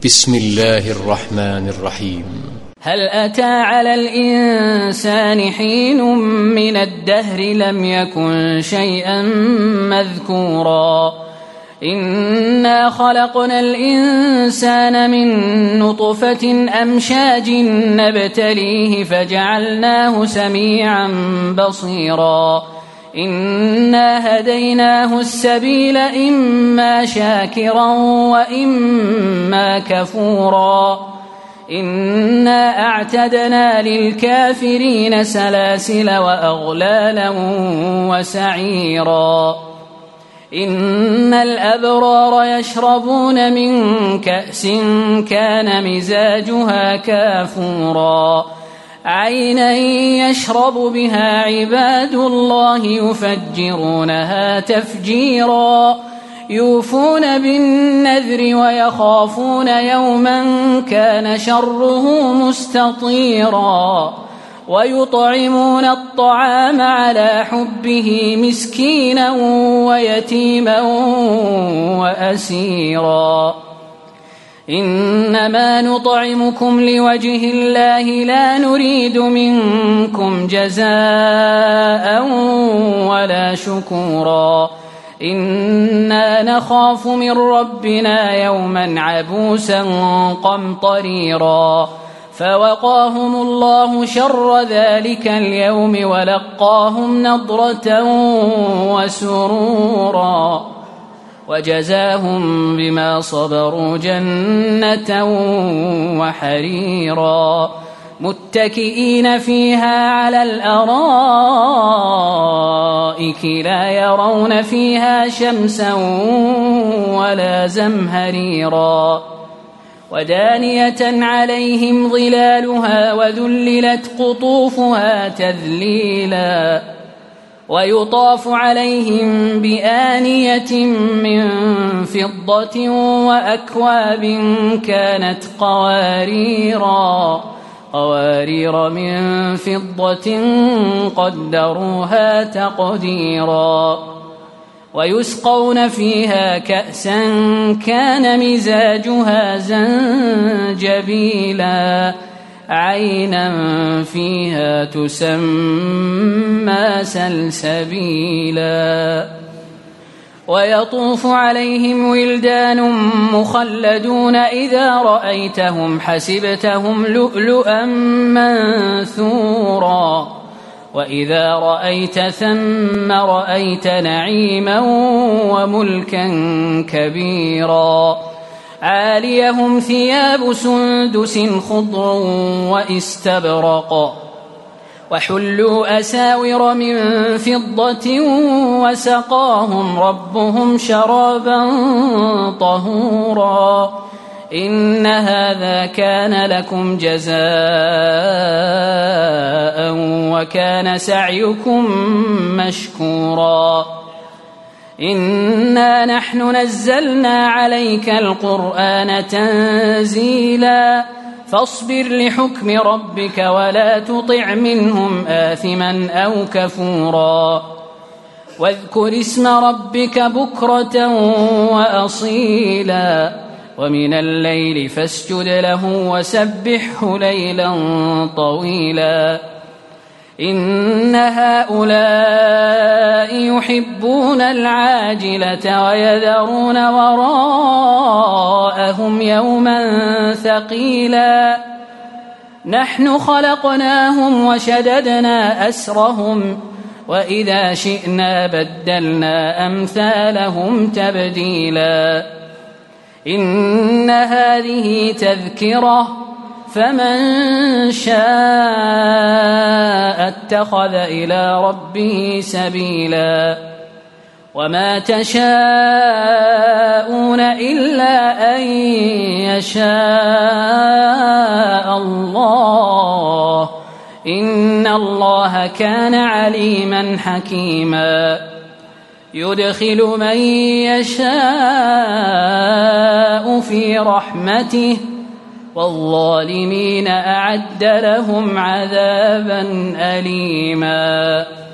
بسم الله الرحمن الرحيم. هل أتى على الإنسان حين من الدهر لم يكن شيئا مذكورا إنا خلقنا الإنسان من نطفة أمشاج نبتليه فجعلناه سميعا بصيرا إنا هديناه السبيل إما شاكرا وإما كفورا إنا أعتدنا للكافرين سلاسل وأغلالا وسعيرا إن الأبرار يشربون من كأس كان مزاجها كافورا عينا يشرب بها عباد الله يفجرونها تفجيرا يوفون بالنذر ويخافون يوما كان شره مستطيرا ويطعمون الطعام على حبه مسكينا ويتيما وأسيرا إنما نطعمكم لوجه الله لا نريد منكم جزاء ولا شكورا إنا نخاف من ربنا يوما عبوسا قمطريرا فوقاهم الله شر ذلك اليوم ولقاهم نضرة وسرورا وجزاهم بما صبروا جنة وحريرا متكئين فيها على الأرائك لا يرون فيها شمسا ولا زمهريرا ودانية عليهم ظلالها وذللت قطوفها تذليلا ويطاف عليهم بآنية من فضة وأكواب كانت قوارير من فضة قدروها تقديرا ويسقون فيها كأسا كان مزاجها زنجبيلا عينا فيها تسمى سلسبيلا ويطوف عليهم ولدان مخلدون إذا رأيتهم حسبتهم لؤلؤا منثورا وإذا رأيت ثم رأيت نعيما وملكا كبيرا عاليهم ثياب سندس خضر واستبرق وحلوا أساور من فضة وسقاهم ربهم شرابا طهورا إن هذا كان لكم جزاء وكان سعيكم مشكورا إنا نحن نزلنا عليك القرآن تنزيلا فاصبر لحكم ربك ولا تطع منهم آثما أو كفورا واذكر اسم ربك بكرة وأصيلا ومن الليل فاسجد له وسبحه ليلا طويلا إن هؤلاء يحبون العاجلة ويذرون وراءهم يوما ثقيلا نحن خلقناهم وشددنا أسرهم وإذا شئنا بدلنا أمثالهم تبديلا إن هذه تذكرة فمن شاء اتخذ إلى ربه سبيلا وما تشاءون إلا أن يشاء الله إن الله كان عليما حكيما يدخل من يشاء في رحمته والظالمين أعد لهم عذابا أليما.